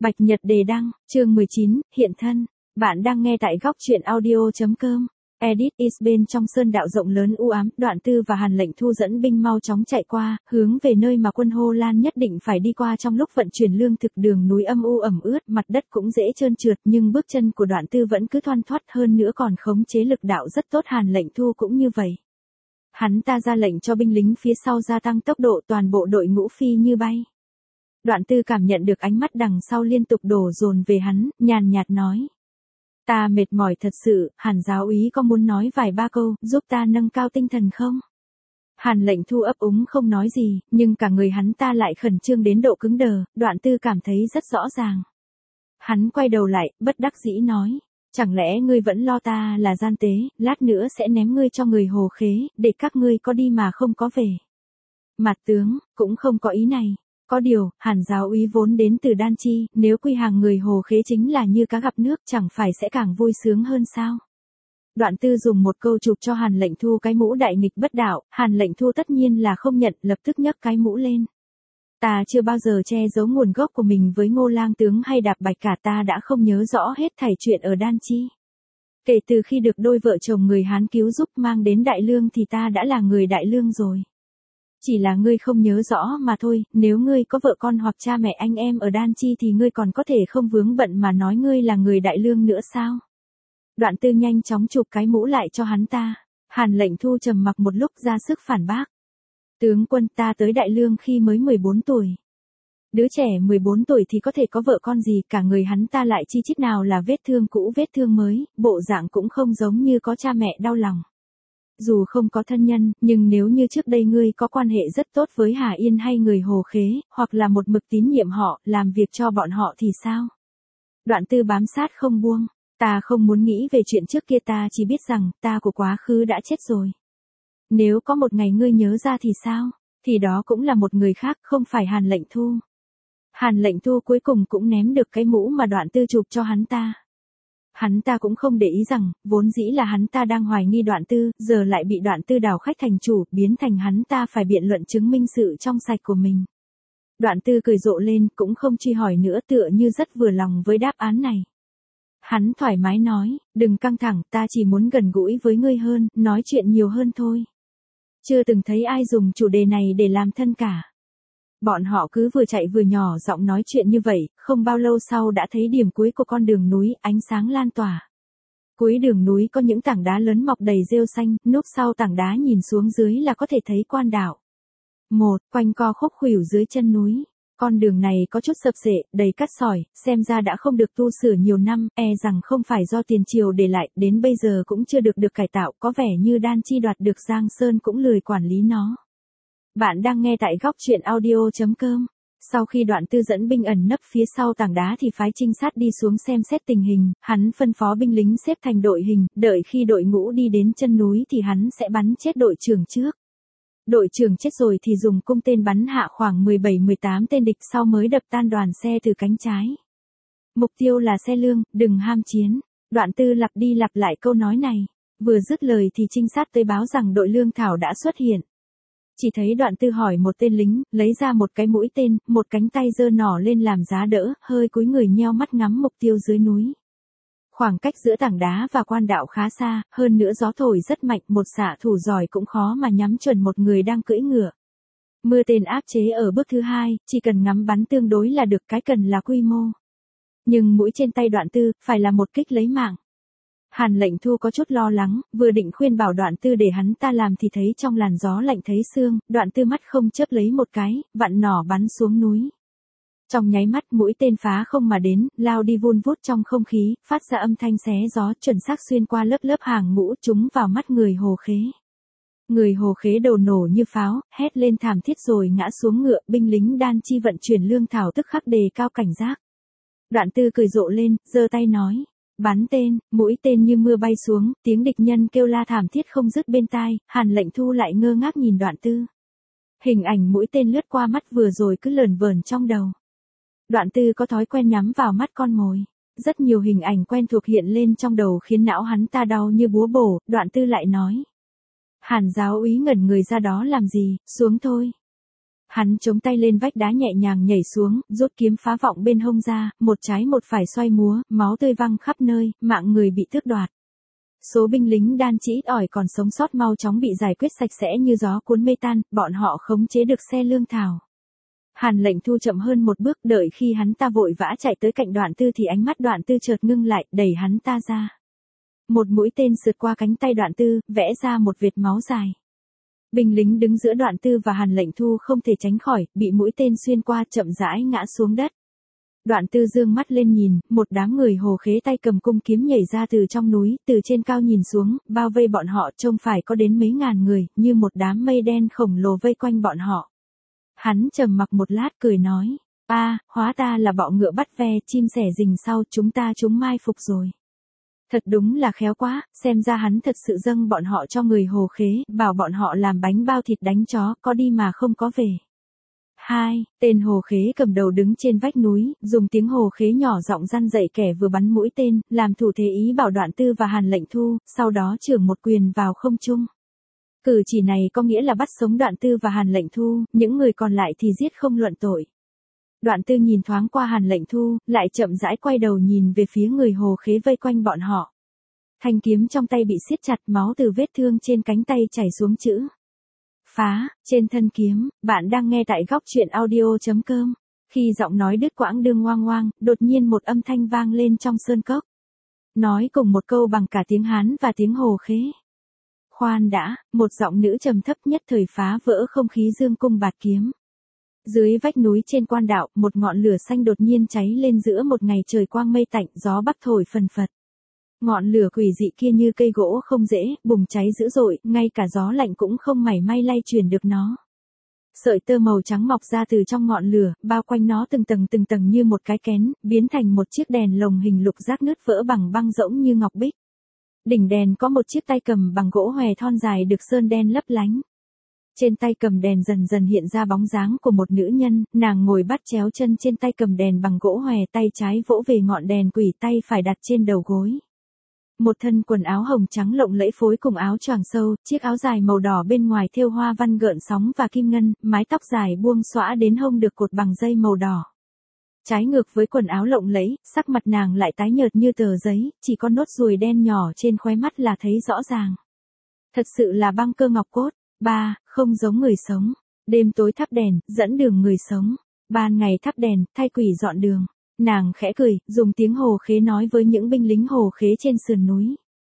Bạch Nhật đề đăng, chương 19, hiện thân. Bạn đang nghe tại góc truyện audio.com. Edit is bên trong sơn đạo rộng lớn u ám, Đoạn Tư và Hàn Lệnh Thu dẫn binh mau chóng chạy qua, hướng về nơi mà quân Hồ Lan nhất định phải đi qua trong lúc vận chuyển lương thực. Đường núi âm u ẩm ướt, mặt đất cũng dễ trơn trượt, nhưng bước chân của Đoạn Tư vẫn cứ thoăn thoắt, hơn nữa còn khống chế lực đạo rất tốt. Hàn Lệnh Thu cũng như vậy. Hắn ta ra lệnh cho binh lính phía sau gia tăng tốc độ, toàn bộ đội ngũ phi như bay. Đoạn Tư cảm nhận được ánh mắt đằng sau liên tục đổ dồn về hắn, nhàn nhạt nói. Ta mệt mỏi thật sự, Hàn giáo úy có muốn nói vài ba câu, giúp ta nâng cao tinh thần không? Hàn Lệnh Thu ấp úng không nói gì, nhưng cả người hắn ta lại khẩn trương đến độ cứng đờ. Đoạn Tư cảm thấy rất rõ ràng. Hắn quay đầu lại, bất đắc dĩ nói. Chẳng lẽ ngươi vẫn lo ta là gian tế, lát nữa sẽ ném ngươi cho người Hồ Khế, để các ngươi có đi mà không có về. Mạt tướng, cũng không có ý này. Có điều, Hàn giáo úy vốn đến từ Đan Chi, nếu quy hàng người Hồ Khế chính là như cá gặp nước, chẳng phải sẽ càng vui sướng hơn sao? Đoạn Tư dùng một câu chụp cho Hàn Lệnh Thu cái mũ đại nghịch bất đạo. Hàn Lệnh Thu tất nhiên là không nhận, lập tức nhấc cái mũ lên. Ta chưa bao giờ che giấu nguồn gốc của mình với Ngô Lang tướng hay Đạp Bạch cả, ta đã không nhớ rõ hết thảy chuyện ở Đan Chi. Kể từ khi được đôi vợ chồng người Hán cứu giúp mang đến Đại Lương thì ta đã là người Đại Lương rồi. Chỉ là ngươi không nhớ rõ mà thôi, nếu ngươi có vợ con hoặc cha mẹ anh em ở Đan Chi thì ngươi còn có thể không vướng bận mà nói ngươi là người Đại Lương nữa sao? Đoạn Tư nhanh chóng chụp cái mũ lại cho hắn ta. Hàn Lệnh Thu trầm mặc một lúc ra sức phản bác. Tướng quân, ta tới Đại Lương khi mới 14 tuổi. Đứa trẻ 14 tuổi thì có thể có vợ con gì, cả người hắn ta lại chi chít nào là vết thương cũ vết thương mới, bộ dạng cũng không giống như có cha mẹ đau lòng. Dù không có thân nhân, nhưng nếu như trước đây ngươi có quan hệ rất tốt với Hà Yên hay người Hồ Khế, hoặc là một mực tín nhiệm họ, làm việc cho bọn họ thì sao? Đoạn Tư bám sát không buông. Ta không muốn nghĩ về chuyện trước kia, ta chỉ biết rằng, ta của quá khứ đã chết rồi. Nếu có một ngày ngươi nhớ ra thì sao? Thì đó cũng là một người khác, không phải Hàn Lệnh Thu. Hàn Lệnh Thu cuối cùng cũng ném được cái mũ mà Đoạn Tư chụp cho hắn ta. Hắn ta cũng không để ý rằng, vốn dĩ là hắn ta đang hoài nghi Đoạn Tư, giờ lại bị Đoạn Tư đảo khách thành chủ, biến thành hắn ta phải biện luận chứng minh sự trong sạch của mình. Đoạn Tư cười rộ lên, cũng không truy hỏi nữa, tựa như rất vừa lòng với đáp án này. Hắn thoải mái nói, đừng căng thẳng, ta chỉ muốn gần gũi với ngươi hơn, nói chuyện nhiều hơn thôi. Chưa từng thấy ai dùng chủ đề này để làm thân cả. Bọn họ cứ vừa chạy vừa nhỏ giọng nói chuyện như vậy, không bao lâu sau đã thấy điểm cuối của con đường núi, ánh sáng lan tỏa. Cuối đường núi có những tảng đá lớn mọc đầy rêu xanh, núp sau tảng đá nhìn xuống dưới là có thể thấy quan đảo. Quanh co khúc khuỷu dưới chân núi. Con đường này có chút sập xệ, đầy cát sỏi, xem ra đã không được tu sửa nhiều năm, rằng không phải do tiền triều để lại, đến bây giờ cũng chưa được cải tạo, có vẻ như Đan Chi đoạt được Giang Sơn cũng lười quản lý nó. Bạn đang nghe tại góc truyện audio.com. Sau khi Đoạn Tư dẫn binh ẩn nấp phía sau tảng đá thì phái trinh sát đi xuống xem xét tình hình, hắn phân phó binh lính xếp thành đội hình, đợi khi đội ngũ đi đến chân núi thì hắn sẽ bắn chết đội trưởng trước. Đội trưởng chết rồi thì dùng cung tên bắn hạ khoảng 17-18 tên địch, sau mới đập tan đoàn xe từ cánh trái. Mục tiêu là xe lương, đừng ham chiến. Đoạn Tư lặp đi lặp lại câu nói này. Vừa dứt lời thì trinh sát tới báo rằng đội lương thảo đã xuất hiện. Chỉ thấy Đoạn Tư hỏi một tên lính, lấy ra một cái mũi tên, một cánh tay giơ nỏ lên làm giá đỡ, hơi cúi người nheo mắt ngắm mục tiêu dưới núi. Khoảng cách giữa tảng đá và quan đạo khá xa, hơn nữa gió thổi rất mạnh, một xạ thủ giỏi cũng khó mà nhắm chuẩn một người đang cưỡi ngựa. Mưa tên áp chế ở bước thứ hai, chỉ cần ngắm bắn tương đối là được, cái cần là quy mô. Nhưng mũi trên tay Đoạn Tư, phải là một kích lấy mạng. Hàn Lệnh Thu có chút lo lắng, vừa định khuyên bảo Đoạn Tư để hắn ta làm thì thấy trong làn gió lạnh thấy xương, Đoạn Tư mắt không chớp lấy một cái, vặn nỏ bắn xuống núi. Trong nháy mắt mũi tên phá không mà đến, lao đi vun vút trong không khí, phát ra âm thanh xé gió, chuẩn xác xuyên qua lớp lớp hàng ngũ, trúng vào mắt người Hồ Khế. Người Hồ Khế đầu nổ như pháo, hét lên thảm thiết rồi ngã xuống ngựa, binh lính Đan Chi vận chuyển lương thảo tức khắc đề cao cảnh giác. Đoạn Tư cười rộ lên, giơ tay nói, bắn tên, mũi tên như mưa bay xuống, tiếng địch nhân kêu la thảm thiết không dứt bên tai, Hàn Lệnh Thu lại ngơ ngác nhìn Đoạn Tư. Hình ảnh mũi tên lướt qua mắt vừa rồi cứ lờn vờn trong đầu. Đoạn Tư có thói quen nhắm vào mắt con mồi. Rất nhiều hình ảnh quen thuộc hiện lên trong đầu khiến não hắn ta đau như búa bổ. Đoạn Tư lại nói. Hàn giáo úy ngẩn người ra đó làm gì, xuống thôi. Hắn chống tay lên vách đá nhẹ nhàng nhảy xuống, rút kiếm phá vọng bên hông ra, một trái một phải xoay múa, máu tươi văng khắp nơi, mạng người bị tước đoạt. Số binh lính đan chỉ ít ỏi còn sống sót mau chóng bị giải quyết sạch sẽ như gió cuốn mây tan, bọn họ khống chế được xe lương thảo. Hàn Lệnh Thu chậm hơn một bước, đợi khi hắn ta vội vã chạy tới cạnh Đoạn Tư thì ánh mắt Đoạn Tư chợt ngưng lại, đẩy hắn ta ra. Một mũi tên sượt qua cánh tay Đoạn Tư, vẽ ra một vệt máu dài. Binh lính đứng giữa Đoạn Tư và Hàn Lệnh Thu không thể tránh khỏi, bị mũi tên xuyên qua chậm rãi ngã xuống đất. Đoạn Tư dương mắt lên nhìn, một đám người hồ khế tay cầm cung kiếm nhảy ra từ trong núi, từ trên cao nhìn xuống, bao vây bọn họ trông phải có đến mấy ngàn người, như một đám mây đen khổng lồ vây quanh bọn họ. Hắn trầm mặc một lát cười nói, hóa ta là bọ ngựa bắt ve, chim sẻ rình sau, chúng mai phục rồi. Thật đúng là khéo quá, xem ra hắn thật sự dâng bọn họ cho người hồ khế, bảo bọn họ làm bánh bao thịt đánh chó, có đi mà không có về. Tên hồ khế cầm đầu đứng trên vách núi, dùng tiếng hồ khế nhỏ giọng răn dạy kẻ vừa bắn mũi tên, làm thủ thế ý bảo Đoạn Tư và Hàn Lệnh Thu, sau đó chưởng một quyền vào không trung. Cử chỉ này có nghĩa là bắt sống Đoạn Tư và Hàn Lệnh Thu, những người còn lại thì giết không luận tội. Đoạn Tư nhìn thoáng qua Hàn Lệnh Thu, lại chậm rãi quay đầu nhìn về phía người hồ khế vây quanh bọn họ. Thanh kiếm trong tay bị siết chặt, máu từ vết thương trên cánh tay chảy xuống chữ phá trên thân kiếm. Bạn đang nghe tại góc truyện audio.com. Khi giọng nói đứt quãng đương ngoang ngoang, đột nhiên một âm thanh vang lên trong sơn cốc. Nói cùng một câu bằng cả tiếng Hán và tiếng hồ khế. Khoan đã, một giọng nữ trầm thấp nhất thời phá vỡ không khí dương cung bạt kiếm. Dưới vách núi trên quan đạo, một ngọn lửa xanh đột nhiên cháy lên giữa một ngày trời quang mây tạnh, gió bắc thổi phần phật. Ngọn lửa quỷ dị kia như cây gỗ không dễ, bùng cháy dữ dội, ngay cả gió lạnh cũng không mảy may lay chuyển được nó. Sợi tơ màu trắng mọc ra từ trong ngọn lửa, bao quanh nó từng tầng như một cái kén, biến thành một chiếc đèn lồng hình lục giác nứt vỡ bằng băng rỗng như ngọc bích. Đỉnh đèn có một chiếc tay cầm bằng gỗ hòe thon dài được sơn đen lấp lánh. Trên tay cầm đèn dần dần hiện ra bóng dáng của một nữ nhân, nàng ngồi bắt chéo chân trên tay cầm đèn bằng gỗ hòe, tay trái vỗ về ngọn đèn quỷ, tay phải đặt trên đầu gối. Một thân quần áo hồng trắng lộng lẫy phối cùng áo choàng sâu, chiếc áo dài màu đỏ bên ngoài thêu hoa văn gợn sóng và kim ngân, mái tóc dài buông xõa đến hông được cột bằng dây màu đỏ. Trái ngược với quần áo lộng lẫy, sắc mặt nàng lại tái nhợt như tờ giấy, chỉ có nốt ruồi đen nhỏ trên khóe mắt là thấy rõ ràng. Thật sự là băng cơ ngọc cốt. Không giống người sống. Đêm tối thắp đèn, dẫn đường người sống. Ban ngày thắp đèn, thay quỷ dọn đường. Nàng khẽ cười, dùng tiếng hồ khế nói với những binh lính hồ khế trên sườn núi.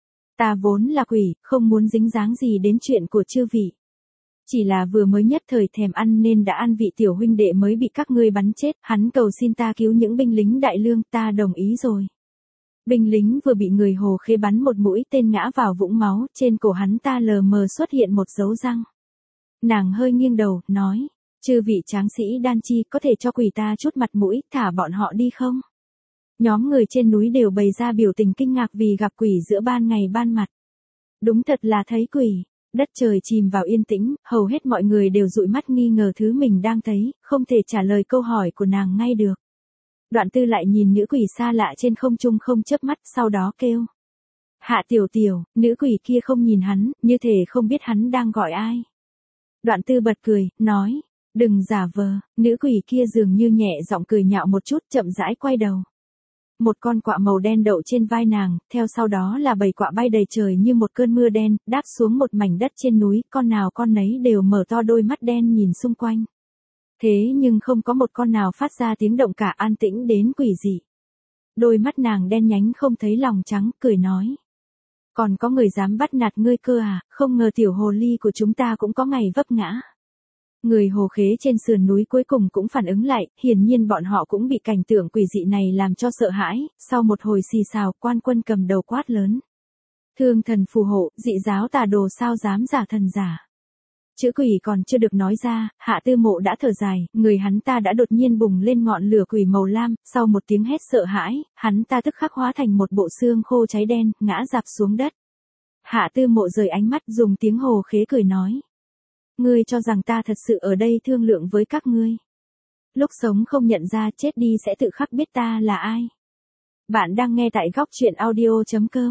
Ta vốn là quỷ, không muốn dính dáng gì đến chuyện của chư vị. Chỉ là vừa mới nhất thời thèm ăn nên đã ăn vị tiểu huynh đệ mới bị các ngươi bắn chết, hắn cầu xin ta cứu những binh lính đại lương, ta đồng ý rồi. Binh lính vừa bị người hồ khế bắn một mũi tên ngã vào vũng máu, trên cổ hắn ta lờ mờ xuất hiện một dấu răng. Nàng hơi nghiêng đầu, nói, chư vị tráng sĩ đan chi có thể cho quỷ ta chút mặt mũi, thả bọn họ đi không? Nhóm người trên núi đều bày ra biểu tình kinh ngạc vì gặp quỷ giữa ban ngày ban mặt. Đúng thật là thấy quỷ. Đất trời chìm vào yên tĩnh, hầu hết mọi người đều dụi mắt nghi ngờ thứ mình đang thấy, không thể trả lời câu hỏi của nàng ngay được. Đoạn Tư lại nhìn nữ quỷ xa lạ trên không trung không chớp mắt, sau đó kêu. Hạ tiểu tiểu, nữ quỷ kia không nhìn hắn, như thể không biết hắn đang gọi ai. Đoạn Tư bật cười, nói, đừng giả vờ, nữ quỷ kia dường như nhẹ giọng cười nhạo một chút, chậm rãi quay đầu. Một con quạ màu đen đậu trên vai nàng, theo sau đó là bầy quạ bay đầy trời như một cơn mưa đen, đáp xuống một mảnh đất trên núi, con nào con nấy đều mở to đôi mắt đen nhìn xung quanh. Thế nhưng không có một con nào phát ra tiếng động cả, an tĩnh đến quỷ dị. Đôi mắt nàng đen nhánh không thấy lòng trắng, cười nói. Còn có người dám bắt nạt ngươi cơ à, không ngờ tiểu hồ ly của chúng ta cũng có ngày vấp ngã. Người hồ khế trên sườn núi cuối cùng cũng phản ứng lại, hiển nhiên bọn họ cũng bị cảnh tượng quỷ dị này làm cho sợ hãi, sau một hồi xì xào, quan quân cầm đầu quát lớn. Thương thần phù hộ, dị giáo tà đồ sao dám giả thần giả. Chữ quỷ còn chưa được nói ra, Hạ Tư Mộ đã thở dài, người hắn ta đã đột nhiên bùng lên ngọn lửa quỷ màu lam, sau một tiếng hét sợ hãi, hắn ta tức khắc hóa thành một bộ xương khô cháy đen, ngã rạp xuống đất. Hạ Tư Mộ rời ánh mắt, dùng tiếng hồ khế cười nói. Ngươi cho rằng ta thật sự ở đây thương lượng với các ngươi. Lúc sống không nhận ra, chết đi sẽ tự khắc biết ta là ai. Bạn đang nghe tại góc truyện audio.com.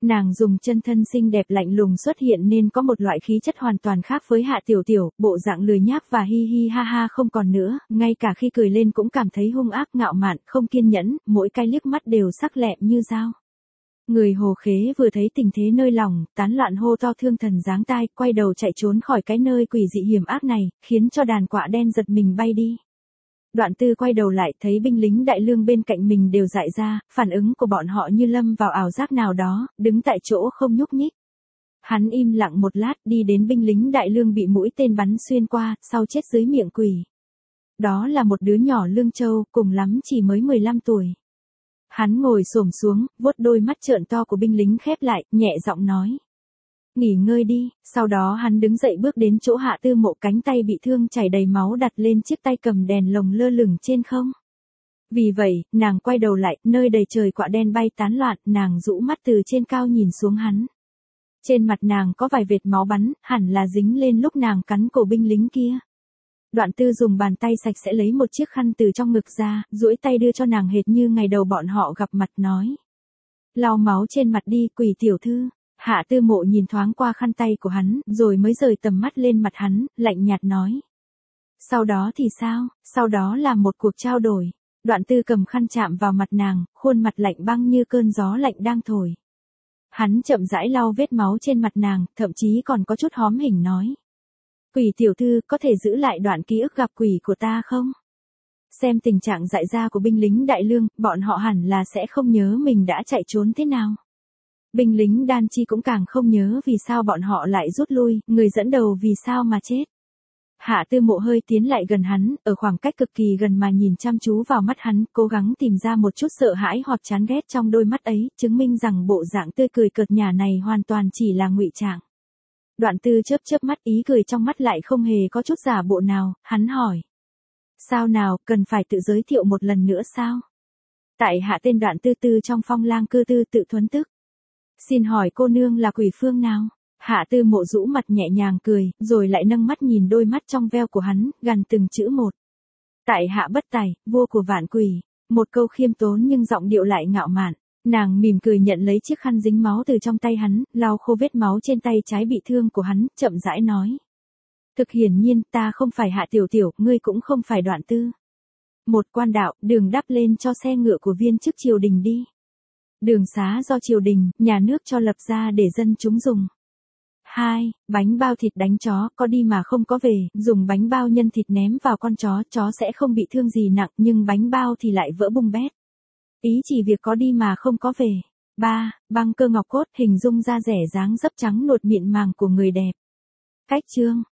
Nàng dùng chân thân xinh đẹp lạnh lùng xuất hiện nên có một loại khí chất hoàn toàn khác với Hạ Tiểu Tiểu, bộ dạng lười nhác và hi hi ha ha không còn nữa, ngay cả khi cười lên cũng cảm thấy hung ác ngạo mạn, không kiên nhẫn, mỗi cái liếc mắt đều sắc lẹm như dao. Người Hồ Khế vừa thấy tình thế nơi lòng, tán loạn hô to thương thần giáng tai, quay đầu chạy trốn khỏi cái nơi quỷ dị hiểm ác này, khiến cho đàn quạ đen giật mình bay đi. Đoạn Tư quay đầu lại thấy binh lính đại lương bên cạnh mình đều dại ra, phản ứng của bọn họ như lâm vào ảo giác nào đó, đứng tại chỗ không nhúc nhích. Hắn im lặng một lát đi đến binh lính đại lương bị mũi tên bắn xuyên qua, sau chết dưới miệng quỷ. Đó là một đứa nhỏ Lương Châu, cùng lắm chỉ mới 15 tuổi. Hắn ngồi xổm xuống, vuốt đôi mắt trợn to của binh lính khép lại, nhẹ giọng nói. Nghỉ ngơi đi, sau đó hắn đứng dậy bước đến chỗ Hạ Tư Mộ, cánh tay bị thương chảy đầy máu đặt lên chiếc tay cầm đèn lồng lơ lửng trên không. Vì vậy, nàng quay đầu lại, nơi đầy trời quạ đen bay tán loạn, nàng rũ mắt từ trên cao nhìn xuống hắn. Trên mặt nàng có vài vệt máu bắn, hẳn là dính lên lúc nàng cắn cổ binh lính kia. Đoạn Tư dùng bàn tay sạch sẽ lấy một chiếc khăn từ trong ngực ra, duỗi tay đưa cho nàng hệt như ngày đầu bọn họ gặp mặt nói. Lau máu trên mặt đi, Quỷ tiểu thư. Hạ Tư Mộ nhìn thoáng qua khăn tay của hắn, rồi mới rời tầm mắt lên mặt hắn, lạnh nhạt nói. Sau đó thì sao? Sau đó là một cuộc trao đổi. Đoạn Tư cầm khăn chạm vào mặt nàng, khuôn mặt lạnh băng như cơn gió lạnh đang thổi. Hắn chậm rãi lau vết máu trên mặt nàng, thậm chí còn có chút hóm hỉnh nói. Quỷ tiểu thư, có thể giữ lại đoạn ký ức gặp quỷ của ta không? Xem tình trạng dại ra của binh lính đại lương, bọn họ hẳn là sẽ không nhớ mình đã chạy trốn thế nào. Binh lính Đan Chi cũng càng không nhớ vì sao bọn họ lại rút lui, người dẫn đầu vì sao mà chết. Hạ Tư Mộ hơi tiến lại gần hắn, ở khoảng cách cực kỳ gần mà nhìn chăm chú vào mắt hắn, cố gắng tìm ra một chút sợ hãi hoặc chán ghét trong đôi mắt ấy, chứng minh rằng bộ dạng tươi cười cợt nhả này hoàn toàn chỉ là ngụy trạng. Đoạn Tư chớp chớp mắt, ý cười trong mắt lại không hề có chút giả bộ nào, hắn hỏi. Sao nào, cần phải tự giới thiệu một lần nữa sao? Tại hạ tên Đoạn Tư Tư trong Phong Lang Cư Tư tự thuấn tức. Xin hỏi cô nương là quỷ phương nào? Hạ Tư Mộ rũ mặt nhẹ nhàng cười, rồi lại nâng mắt nhìn đôi mắt trong veo của hắn, gằn từng chữ một. Tại hạ Bất Tài, vua của vạn quỷ. Một câu khiêm tốn nhưng giọng điệu lại ngạo mạn. Nàng mỉm cười nhận lấy chiếc khăn dính máu từ trong tay hắn, lau khô vết máu trên tay trái bị thương của hắn, chậm rãi nói. Thực hiển nhiên, ta không phải Hạ Tiểu Tiểu, ngươi cũng không phải Đoạn Tư. Một quan đạo, đường đắp lên cho xe ngựa của viên chức triều đình đi. Đường xá do triều đình, nhà nước cho lập ra để dân chúng dùng. 2. Bánh bao thịt đánh chó, có đi mà không có về, dùng bánh bao nhân thịt ném vào con chó sẽ không bị thương gì nặng, nhưng bánh bao thì lại vỡ bung bét. Ý chỉ việc có đi mà không có về. 3. Băng cơ ngọc cốt, hình dung da rẻ dáng dấp trắng nuột mịn màng của người đẹp. Cách chương